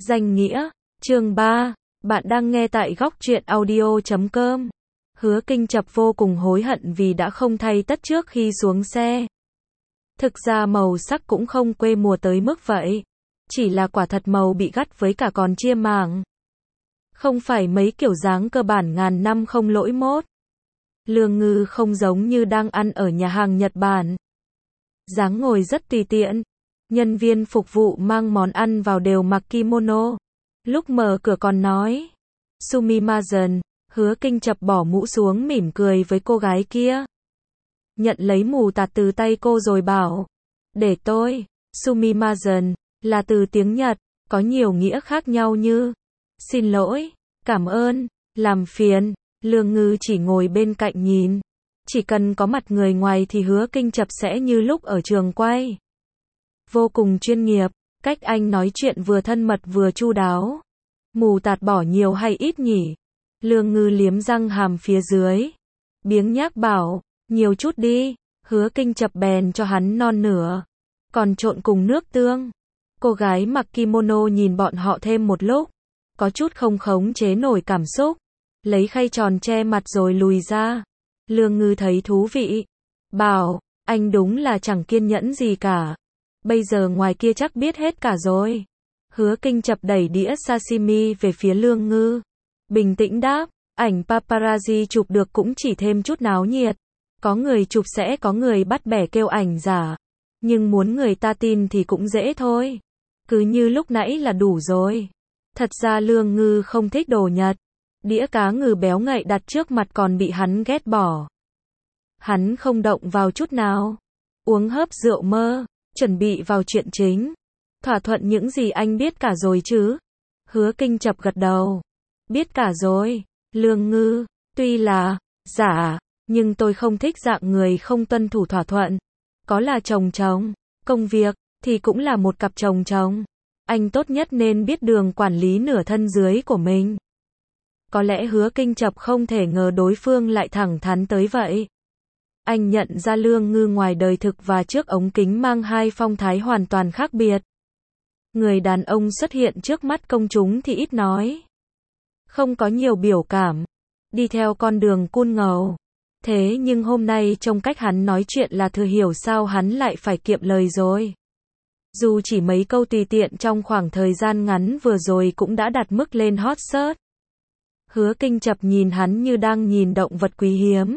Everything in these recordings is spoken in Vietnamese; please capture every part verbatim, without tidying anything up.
Danh nghĩa, chương ba, bạn đang nghe tại góc truyện audio chấm com. Hứa Kinh Chập vô cùng hối hận vì đã không thay tất trước khi xuống xe. Thực ra màu sắc cũng không quê mùa tới mức vậy. Chỉ là quả thật màu bị gắt với cả còn chia mảng. Không phải mấy kiểu dáng cơ bản ngàn năm không lỗi mốt. Lương Ngư không giống như đang ăn ở nhà hàng Nhật Bản. Dáng ngồi rất tùy tiện. Nhân viên phục vụ mang món ăn vào đều mặc kimono. Lúc mở cửa còn nói Sumimasen, Hứa Kinh Chập bỏ mũ xuống mỉm cười với cô gái kia. Nhận lấy mù tạt từ tay cô rồi bảo, để tôi. Sumimasen là từ tiếng Nhật, có nhiều nghĩa khác nhau như xin lỗi, cảm ơn, làm phiền. Lương Ngư chỉ ngồi bên cạnh nhìn. Chỉ cần có mặt người ngoài thì Hứa Kinh Chập sẽ như lúc ở trường quay. Vô cùng chuyên nghiệp, cách anh nói chuyện vừa thân mật vừa chu đáo. Mù tạt bỏ nhiều hay ít nhỉ? Lương Ngư liếm răng hàm phía dưới. Biếng nhác bảo, nhiều chút đi. Hứa Kinh Chập bèn cho hắn non nửa. Còn trộn cùng nước tương. Cô gái mặc kimono nhìn bọn họ thêm một lúc. Có chút không khống chế nổi cảm xúc. Lấy khay tròn che mặt rồi lùi ra. Lương Ngư thấy thú vị. Bảo, anh đúng là chẳng kiên nhẫn gì cả. Bây giờ ngoài kia chắc biết hết cả rồi. Hứa Kinh Chập đẩy đĩa sashimi về phía Lương Ngư. Bình tĩnh đáp, ảnh paparazzi chụp được cũng chỉ thêm chút náo nhiệt. Có người chụp sẽ có người bắt bẻ kêu ảnh giả. Nhưng muốn người ta tin thì cũng dễ thôi. Cứ như lúc nãy là đủ rồi. Thật ra Lương Ngư không thích đồ Nhật. Đĩa cá ngừ béo ngậy đặt trước mặt còn bị hắn ghét bỏ. Hắn không động vào chút nào. Uống hớp rượu mơ. Chuẩn bị vào chuyện chính. Thỏa thuận những gì anh biết cả rồi chứ? Hứa Kinh Chập gật đầu. Biết cả rồi. Lương Ngư, tuy là giả, nhưng tôi không thích dạng người không tuân thủ thỏa thuận. Có là chồng chồng, công việc, thì cũng là một cặp chồng chồng. Anh tốt nhất nên biết đường quản lý nửa thân dưới của mình. Có lẽ Hứa Kinh Chập không thể ngờ đối phương lại thẳng thắn tới vậy. Anh nhận ra Lương Ngư ngoài đời thực và trước ống kính mang hai phong thái hoàn toàn khác biệt. Người đàn ông xuất hiện trước mắt công chúng thì ít nói. Không có nhiều biểu cảm. Đi theo con đường cun ngầu. Thế nhưng hôm nay trong cách hắn nói chuyện là thừa hiểu sao hắn lại phải kiệm lời rồi. Dù chỉ mấy câu tùy tiện trong khoảng thời gian ngắn vừa rồi cũng đã đặt mức lên hot search. Hứa Kinh Chập nhìn hắn như đang nhìn động vật quý hiếm.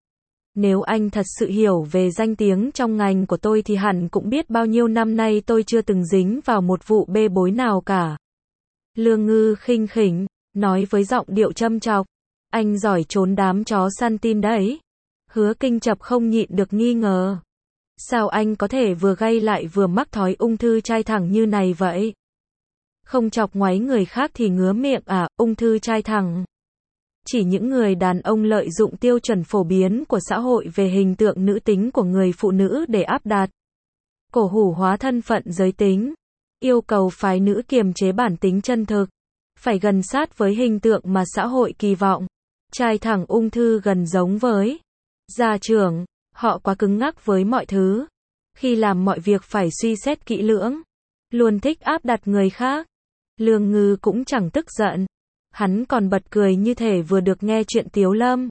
Nếu anh thật sự hiểu về danh tiếng trong ngành của tôi thì hẳn cũng biết bao nhiêu năm nay tôi chưa từng dính vào một vụ bê bối nào cả. Lương Ngư khinh khỉnh, nói với giọng điệu châm chọc. Anh giỏi trốn đám chó săn tin đấy. Hứa Kinh Chập không nhịn được nghi ngờ. Sao anh có thể vừa gay lại vừa mắc thói ung thư trai thẳng như này vậy? Không chọc ngoáy người khác thì ngứa miệng à, ung thư trai thẳng. Chỉ những người đàn ông lợi dụng tiêu chuẩn phổ biến của xã hội về hình tượng nữ tính của người phụ nữ để áp đặt. Cổ hủ hóa thân phận giới tính. Yêu cầu phái nữ kiềm chế bản tính chân thực. Phải gần sát với hình tượng mà xã hội kỳ vọng. Trai thẳng ung thư gần giống với gia trưởng. Họ quá cứng ngắc với mọi thứ. Khi làm mọi việc phải suy xét kỹ lưỡng. Luôn thích áp đặt người khác. Lương Ngư cũng chẳng tức giận. Hắn còn bật cười như thể vừa được nghe chuyện Tiếu Lâm.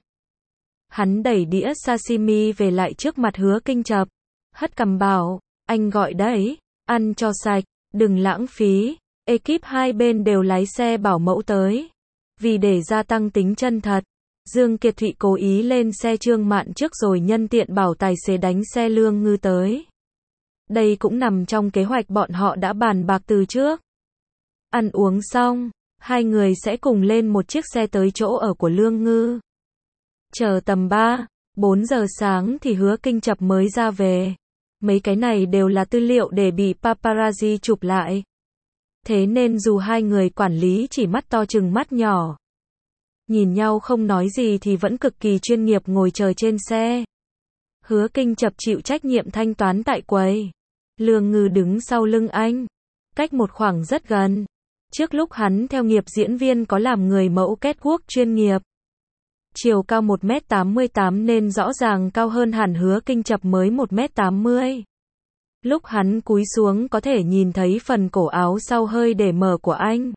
Hắn đẩy đĩa sashimi về lại trước mặt Hứa Kinh Chập. Hất cằm bảo, anh gọi đấy, ăn cho sạch, đừng lãng phí. Ekip hai bên đều lái xe bảo mẫu tới. Vì để gia tăng tính chân thật, Dương Kiệt Thụy cố ý lên xe Trương Mạn trước rồi nhân tiện bảo tài xế đánh xe Lương Ngư tới. Đây cũng nằm trong kế hoạch bọn họ đã bàn bạc từ trước. Ăn uống xong, hai người sẽ cùng lên một chiếc xe tới chỗ ở của Lương Ngư. Chờ tầm ba, bốn giờ sáng thì Hứa Kinh Chập mới ra về. Mấy cái này đều là tư liệu để bị paparazzi chụp lại. Thế nên dù hai người quản lý chỉ mắt to chừng mắt nhỏ, nhìn nhau không nói gì thì vẫn cực kỳ chuyên nghiệp ngồi chờ trên xe. Hứa Kinh Chập chịu trách nhiệm thanh toán tại quầy. Lương Ngư đứng sau lưng anh, cách một khoảng rất gần. Trước lúc hắn theo nghiệp diễn viên có làm người mẫu catwalk chuyên nghiệp. Chiều cao một mét tám mươi tám nên rõ ràng cao hơn hẳn Hứa Kinh Chập mới một mét tám mươi. Lúc hắn cúi xuống có thể nhìn thấy phần cổ áo sau hơi để mở của anh.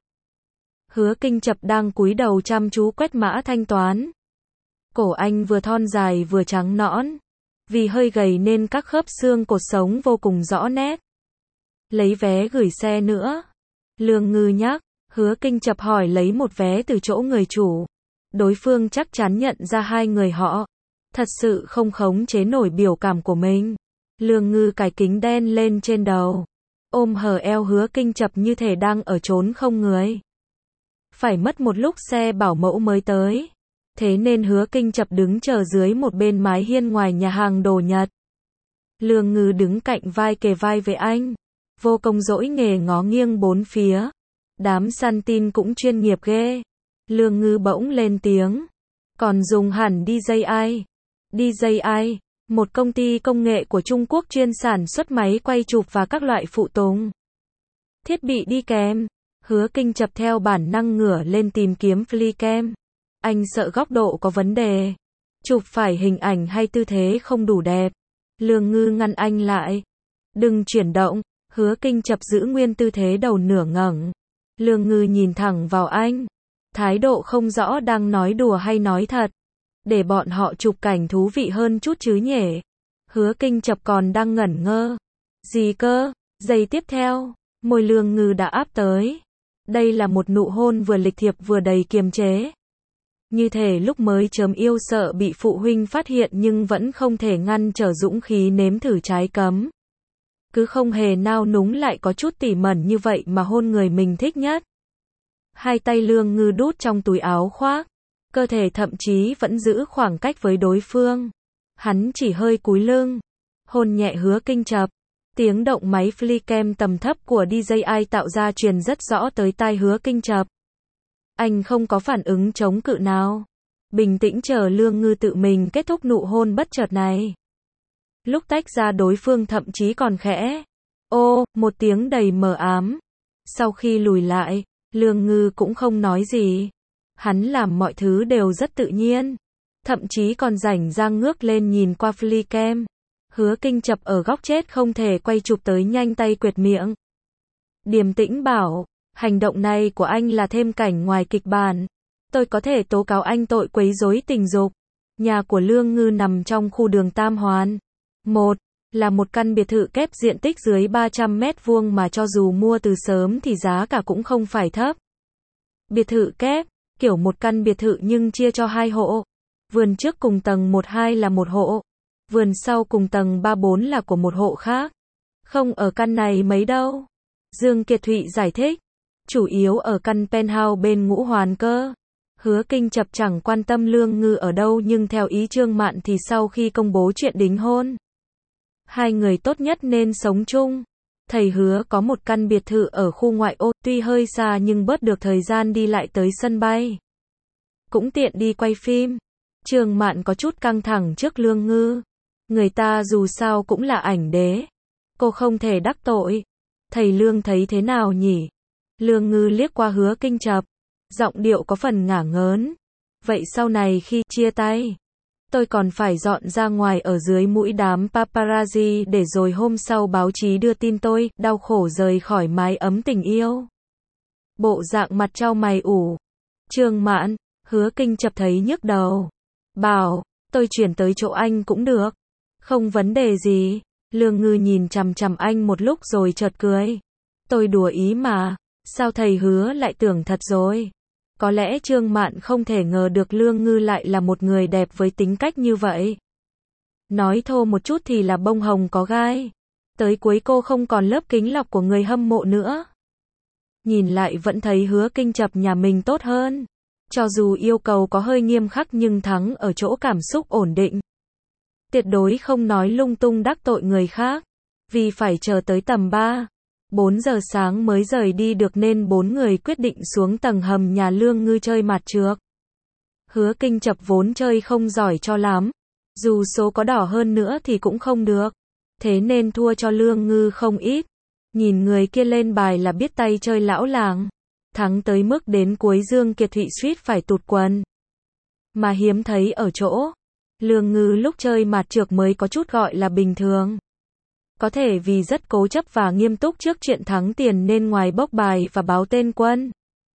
Hứa Kinh Chập đang cúi đầu chăm chú quét mã thanh toán. Cổ anh vừa thon dài vừa trắng nõn. Vì hơi gầy nên các khớp xương cột sống vô cùng rõ nét. Lấy vé gửi xe nữa. Lương Ngư nhắc. Hứa Kinh Chập hỏi lấy một vé từ chỗ người chủ. Đối phương chắc chắn nhận ra hai người họ. Thật sự không khống chế nổi biểu cảm của mình. Lương Ngư cài kính đen lên trên đầu. Ôm hở eo Hứa Kinh Chập như thể đang ở chốn không người. Phải mất một lúc xe bảo mẫu mới tới. Thế nên Hứa Kinh Chập đứng chờ dưới một bên mái hiên ngoài nhà hàng đồ Nhật. Lương Ngư đứng cạnh vai kề vai với anh. Vô công dỗi nghề ngó nghiêng bốn phía. Đám săn tin cũng chuyên nghiệp ghê. Lương Ngư bỗng lên tiếng. Còn dùng hẳn đê gi i. đê gi i, một công ty công nghệ của Trung Quốc chuyên sản xuất máy quay chụp và các loại phụ tùng. Thiết bị đi kèm. Hứa Kinh Chập theo bản năng ngửa lên tìm kiếm flycam. Anh sợ góc độ có vấn đề. Chụp phải hình ảnh hay tư thế không đủ đẹp. Lương Ngư ngăn anh lại. Đừng chuyển động. Hứa Kinh Chập giữ nguyên tư thế đầu nửa ngẩng. Lương Ngư nhìn thẳng vào anh. Thái độ không rõ đang nói đùa hay nói thật. Để bọn họ chụp cảnh thú vị hơn chút chứ nhỉ. Hứa Kinh Chập còn đang ngẩn ngơ. Gì cơ? Giây tiếp theo, môi Lương Ngư đã áp tới. Đây là một nụ hôn vừa lịch thiệp vừa đầy kiềm chế. Như thể lúc mới chớm yêu sợ bị phụ huynh phát hiện nhưng vẫn không thể ngăn trở dũng khí nếm thử trái cấm. Cứ không hề nao núng lại có chút tỉ mẩn như vậy mà hôn người mình thích nhất. Hai tay Lương Ngư đút trong túi áo khoác. Cơ thể thậm chí vẫn giữ khoảng cách với đối phương. Hắn chỉ hơi cúi lưng. Hôn nhẹ Hứa Kinh Chập. Tiếng động máy flycam tầm thấp của đê gi i tạo ra truyền rất rõ tới tai Hứa Kinh Chập. Anh không có phản ứng chống cự nào. Bình tĩnh chờ Lương Ngư tự mình kết thúc nụ hôn bất chợt này. Lúc tách ra đối phương thậm chí còn khẽ. Ô, một tiếng đầy mờ ám. Sau khi lùi lại, Lương Ngư cũng không nói gì. Hắn làm mọi thứ đều rất tự nhiên. Thậm chí còn rảnh rang ngước lên nhìn qua flycam. Hứa Kinh Chập ở góc chết không thể quay chụp tới nhanh tay quệt miệng. Điềm tĩnh bảo, hành động này của anh là thêm cảnh ngoài kịch bản. Tôi có thể tố cáo anh tội quấy rối tình dục. Nhà của Lương Ngư nằm trong khu đường Tam Hoàn. Một, là một căn biệt thự kép diện tích dưới ba trăm mét vuông mà cho dù mua từ sớm thì giá cả cũng không phải thấp. Biệt thự kép, kiểu một căn biệt thự nhưng chia cho hai hộ. Vườn trước cùng tầng một hai là một hộ. Vườn sau cùng tầng ba bốn là của một hộ khác. Không ở căn này mấy đâu. Dương Kiệt Thụy giải thích. Chủ yếu ở căn penthouse bên Ngũ Hoàn cơ. Hứa Kinh Chập chẳng quan tâm Lương Ngư ở đâu nhưng theo ý Trương Mạn thì sau khi công bố chuyện đính hôn, hai người tốt nhất nên sống chung. Thầy Hứa có một căn biệt thự ở khu ngoại ô, tuy hơi xa nhưng bớt được thời gian đi lại tới sân bay. Cũng tiện đi quay phim. Trương Mạn có chút căng thẳng trước Lương Ngư. Người ta dù sao cũng là ảnh đế. Cô không thể đắc tội. Thầy Lương thấy thế nào nhỉ? Lương Ngư liếc qua Hứa Kinh Chập. Giọng điệu có phần ngả ngớn. Vậy sau này khi chia tay, tôi còn phải dọn ra ngoài ở dưới mũi đám paparazzi để rồi hôm sau báo chí đưa tin tôi đau khổ rời khỏi mái ấm tình yêu. Bộ dạng mặt trao mày ủ. Trương Mạn, Hứa Kinh Chập thấy nhức đầu. Bảo, tôi chuyển tới chỗ anh cũng được. Không vấn đề gì. Lương Ngư nhìn chằm chằm anh một lúc rồi chợt cười. Tôi đùa ý mà. Sao thầy Hứa lại tưởng thật rồi? Có lẽ Trương Mạn không thể ngờ được Lương Ngư lại là một người đẹp với tính cách như vậy. Nói thô một chút thì là bông hồng có gai. Tới cuối cô không còn lớp kính lọc của người hâm mộ nữa. Nhìn lại vẫn thấy Hứa Kinh Chập nhà mình tốt hơn. Cho dù yêu cầu có hơi nghiêm khắc nhưng thắng ở chỗ cảm xúc ổn định. Tuyệt đối không nói lung tung đắc tội người khác. Vì phải chờ tới tầm ba, bốn giờ sáng mới rời đi được nên bốn người quyết định xuống tầng hầm nhà Lương Ngư chơi mặt trược. Hứa Kinh Chập vốn chơi không giỏi cho lắm. Dù số có đỏ hơn nữa thì cũng không được. Thế nên thua cho Lương Ngư không ít. Nhìn người kia lên bài là biết tay chơi lão làng. Thắng tới mức đến cuối Dương Kiệt Thụy suýt phải tụt quần. Mà hiếm thấy ở chỗ Lương Ngư lúc chơi mặt trược mới có chút gọi là bình thường. Có thể vì rất cố chấp và nghiêm túc trước chuyện thắng tiền nên ngoài bốc bài và báo tên quân,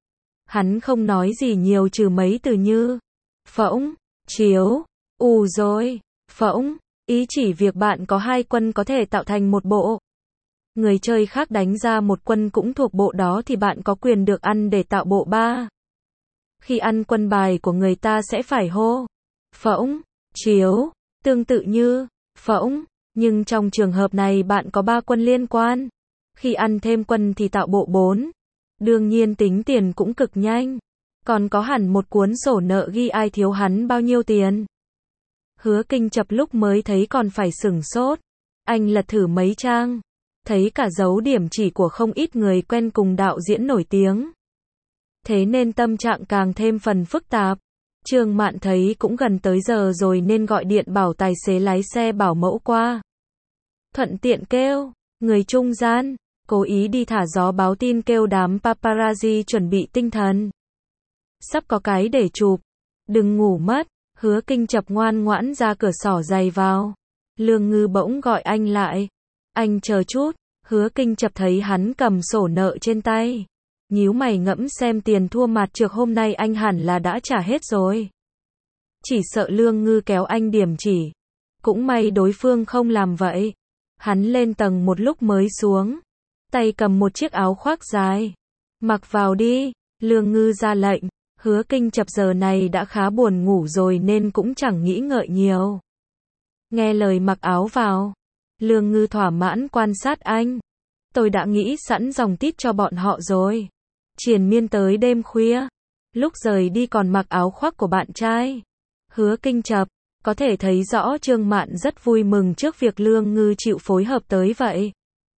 hắn không nói gì nhiều trừ mấy từ như phỗng, chiếu, ù rồi, phỗng, ý chỉ việc bạn có hai quân có thể tạo thành một bộ. Người chơi khác đánh ra một quân cũng thuộc bộ đó thì bạn có quyền được ăn để tạo bộ ba. Khi ăn quân bài của người ta sẽ phải hô phỗng, chiếu, tương tự như phỗng, nhưng trong trường hợp này bạn có ba quân liên quan. Khi ăn thêm quân thì tạo bộ bốn. Đương nhiên tính tiền cũng cực nhanh. Còn có hẳn một cuốn sổ nợ ghi ai thiếu hắn bao nhiêu tiền. Hứa Kinh Chập lúc mới thấy còn phải sửng sốt. Anh lật thử mấy trang, thấy cả dấu điểm chỉ của không ít người quen cùng đạo diễn nổi tiếng. Thế nên tâm trạng càng thêm phần phức tạp. Trương Mạn thấy cũng gần tới giờ rồi nên gọi điện bảo tài xế lái xe bảo mẫu qua. Thuận tiện kêu người trung gian, cố ý đi thả gió báo tin kêu đám paparazzi chuẩn bị tinh thần. Sắp có cái để chụp. Đừng ngủ mất. Hứa Kinh Chập ngoan ngoãn ra cửa xỏ giày vào. Lương Ngư bỗng gọi anh lại. Anh chờ chút. Hứa Kinh Chập thấy hắn cầm sổ nợ trên tay. Nhíu mày ngẫm xem tiền thua mặt trược hôm nay anh hẳn là đã trả hết rồi. Chỉ sợ Lương Ngư kéo anh điểm chỉ. Cũng may đối phương không làm vậy. Hắn lên tầng một lúc mới xuống. Tay cầm một chiếc áo khoác dài. Mặc vào đi. Lương Ngư ra lệnh. Hứa Kinh Chập giờ này đã khá buồn ngủ rồi nên cũng chẳng nghĩ ngợi nhiều. Nghe lời mặc áo vào. Lương Ngư thỏa mãn quan sát anh. Tôi đã nghĩ sẵn dòng tít cho bọn họ rồi. Triền miên tới đêm khuya. Lúc rời đi còn mặc áo khoác của bạn trai. Hứa Kinh Chập, có thể thấy rõ Trương Mạn rất vui mừng trước việc Lương Ngư chịu phối hợp tới vậy.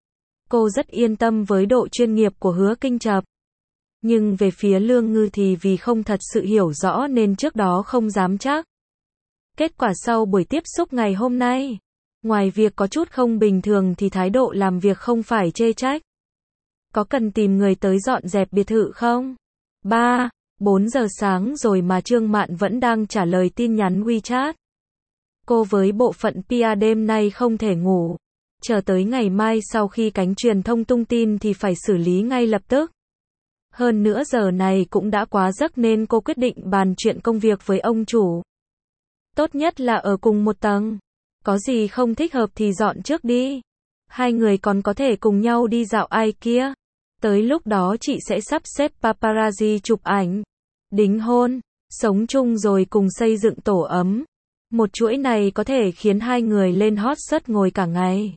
Cô rất yên tâm với độ chuyên nghiệp của Hứa Kinh Chập. Nhưng về phía Lương Ngư thì vì không thật sự hiểu rõ nên trước đó không dám chắc. Kết quả sau buổi tiếp xúc ngày hôm nay, ngoài việc có chút không bình thường thì thái độ làm việc không phải chê trách. Có cần tìm người tới dọn dẹp biệt thự không? ba, bốn giờ sáng rồi mà Trương Mạn vẫn đang trả lời tin nhắn WeChat. Cô với bộ phận pê e đêm nay không thể ngủ. Chờ tới ngày mai sau khi cánh truyền thông tung tin thì phải xử lý ngay lập tức. Hơn nữa giờ này cũng đã quá giấc nên cô quyết định bàn chuyện công việc với ông chủ. Tốt nhất là ở cùng một tầng. Có gì không thích hợp thì dọn trước đi. Hai người còn có thể cùng nhau đi dạo ai kia. Tới lúc đó chị sẽ sắp xếp paparazzi chụp ảnh. Đính hôn. Sống chung rồi cùng xây dựng tổ ấm. Một chuỗi này có thể khiến hai người lên hot search ngồi cả ngày.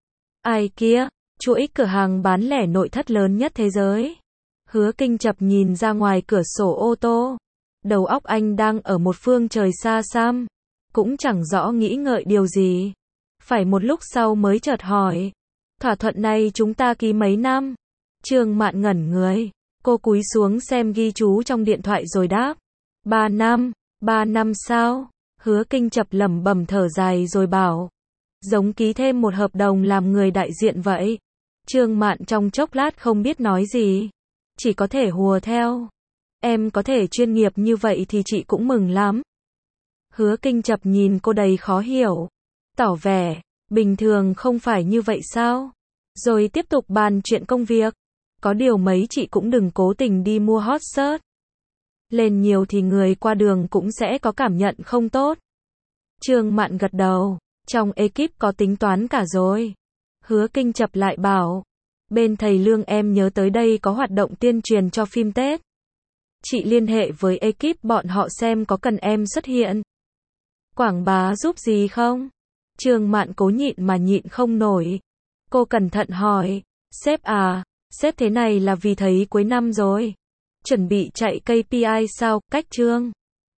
Ai kia? Chuỗi cửa hàng bán lẻ nội thất lớn nhất thế giới. Hứa Kinh Chập nhìn ra ngoài cửa sổ ô tô. Đầu óc anh đang ở một phương trời xa xăm. Cũng chẳng rõ nghĩ ngợi điều gì. Phải một lúc sau mới chợt hỏi. Thỏa thuận này chúng ta ký mấy năm? Trương Mạn ngẩn người. Cô cúi xuống xem ghi chú trong điện thoại rồi đáp. Ba năm. Ba năm sao? Hứa Kinh Chập lẩm bẩm thở dài rồi bảo. Giống ký thêm một hợp đồng làm người đại diện vậy. Trương Mạn trong chốc lát không biết nói gì. Chỉ có thể hùa theo. Em có thể chuyên nghiệp như vậy thì chị cũng mừng lắm. Hứa Kinh Chập nhìn cô đầy khó hiểu. Tỏ vẻ, bình thường không phải như vậy sao? Rồi tiếp tục bàn chuyện công việc. Có điều mấy chị cũng đừng cố tình đi mua hot search. Lên nhiều thì người qua đường cũng sẽ có cảm nhận không tốt. Trương Mạn gật đầu. Trong ekip có tính toán cả rồi. Hứa Kinh Chập lại bảo. Bên thầy Lương em nhớ tới đây có hoạt động tuyên truyền cho phim Tết. Chị liên hệ với ekip bọn họ xem có cần em xuất hiện. Quảng bá giúp gì không? Trương Mạn cố nhịn mà nhịn không nổi. Cô cẩn thận hỏi. Sếp à, sếp thế này là vì thấy cuối năm rồi. Chuẩn bị chạy ca pê i sao, cách Trương?